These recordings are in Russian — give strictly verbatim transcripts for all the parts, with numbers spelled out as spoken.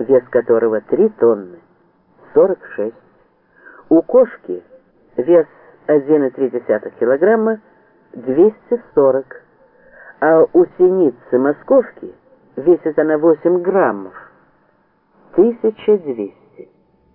вес которого три тонны, сорок шесть. У кошки вес один и три десятых килограмма, двести сорок. А у синицы московки весит она восемь граммов, тысяча двести.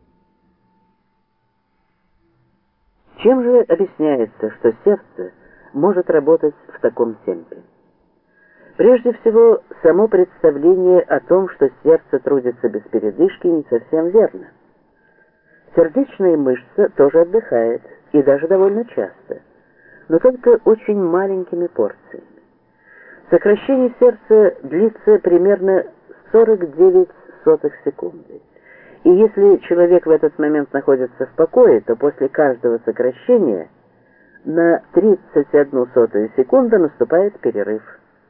Чем же объясняется, что сердце может работать в таком темпе? Прежде всего, само представление о том, что сердце трудится без передышки, не совсем верно. Сердечная мышца тоже отдыхает, и даже довольно часто, но только очень маленькими порциями. Сокращение сердца длится примерно сорок девять сотых секунды. И если человек в этот момент находится в покое, то после каждого сокращения на тридцать одну сотую секунды наступает перерыв.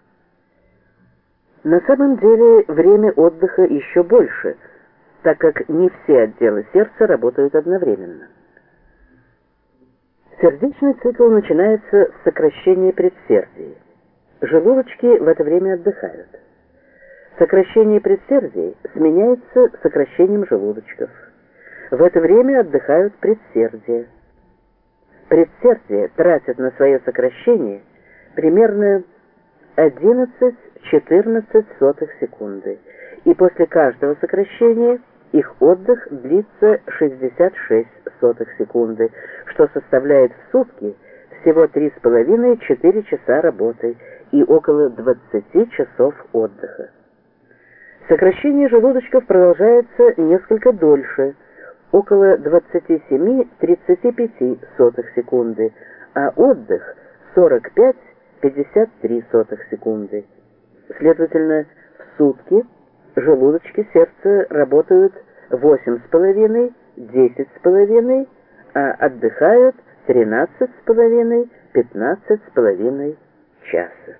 На самом деле время отдыха еще больше, так как не все отделы сердца работают одновременно. Сердечный цикл начинается с сокращения предсердий. Желудочки в это время отдыхают. Сокращение предсердий сменяется сокращением желудочков. В это время отдыхают предсердия. Предсердия тратят на свое сокращение примерно одиннадцать-четырнадцать сотых секунды, и после каждого сокращения их отдых длится шестьдесят шесть сотых секунды, что составляет в сутки всего три с половиной-четыре часа работы и около двадцати часов отдыха. Сокращение желудочков продолжается несколько дольше, около двадцати семи — тридцати пяти сотых секунды, а отдых сорок пять — пятьдесят три сотых секунды. Следовательно, в сутки желудочки сердца работают восемь с половиной — десять с половиной, а отдыхают тринадцать с половиной — пятнадцать с половиной часа.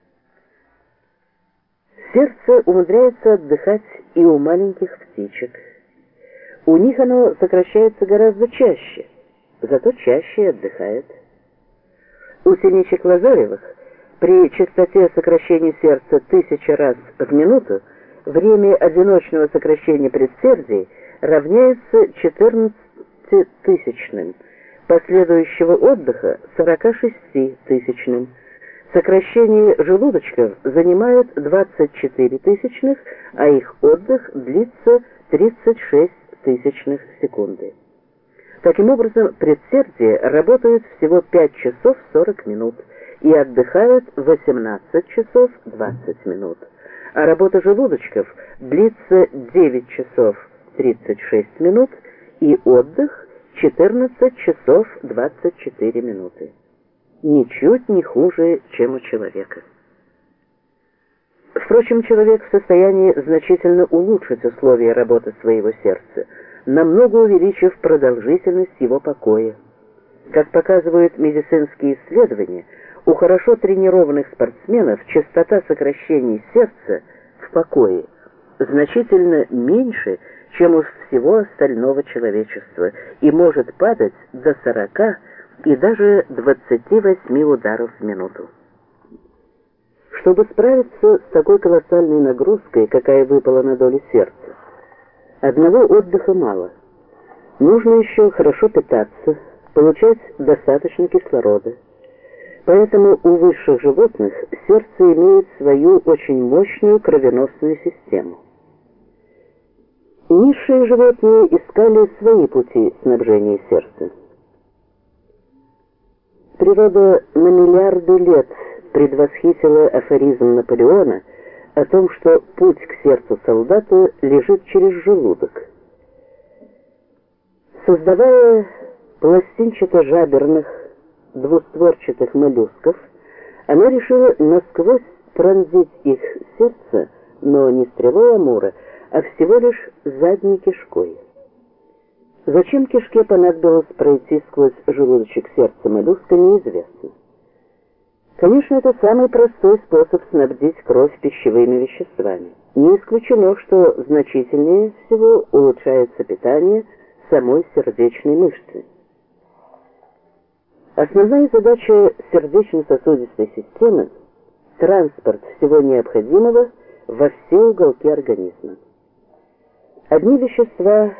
Сердце умудряется отдыхать и у маленьких птичек. У них оно сокращается гораздо чаще, зато чаще отдыхает. У синичек лазоревых при частоте сокращения сердца тысяча раз в минуту время одиночного сокращения предсердий равняется четырнадцатитысячным, последующего отдыха сорока шести тысячным. Сокращение желудочков занимает двадцать четыре тысячных, а их отдых длится тридцать шесть тысячных секунды. Таким образом, предсердия работают всего пять часов сорок минут и отдыхают восемнадцать часов двадцать минут, а работа желудочков длится девять часов тридцать шесть минут и отдых четырнадцать часов двадцать четыре минуты. Ничуть не хуже, чем у человека. Впрочем, человек в состоянии значительно улучшить условия работы своего сердца, намного увеличив продолжительность его покоя. Как показывают медицинские исследования, у хорошо тренированных спортсменов частота сокращений сердца в покое значительно меньше, чем у всего остального человечества, и может падать до сорока и даже двадцати восьми ударов в минуту. Чтобы справиться с такой колоссальной нагрузкой, какая выпала на долю сердца, одного отдыха мало. Нужно еще хорошо питаться, получать достаточно кислорода. Поэтому у высших животных сердце имеет свою очень мощную кровеносную систему. Низшие животные искали свои пути снабжения сердца. Природа на миллиарды лет предвосхитила афоризм Наполеона о том, что путь к сердцу солдата лежит через желудок. Создавая пластинчато-жаберных двустворчатых моллюсков, она решила насквозь пронзить их сердце, но не стрелой Амура, а всего лишь задней кишкой. Зачем кишке понадобилось пройти сквозь желудочек сердца моллюска, неизвестно. Конечно, это самый простой способ снабдить кровь пищевыми веществами. Не исключено, что значительнее всего улучшается питание самой сердечной мышцы. Основная задача сердечно-сосудистой системы – транспорт всего необходимого во все уголки организма. Одни вещества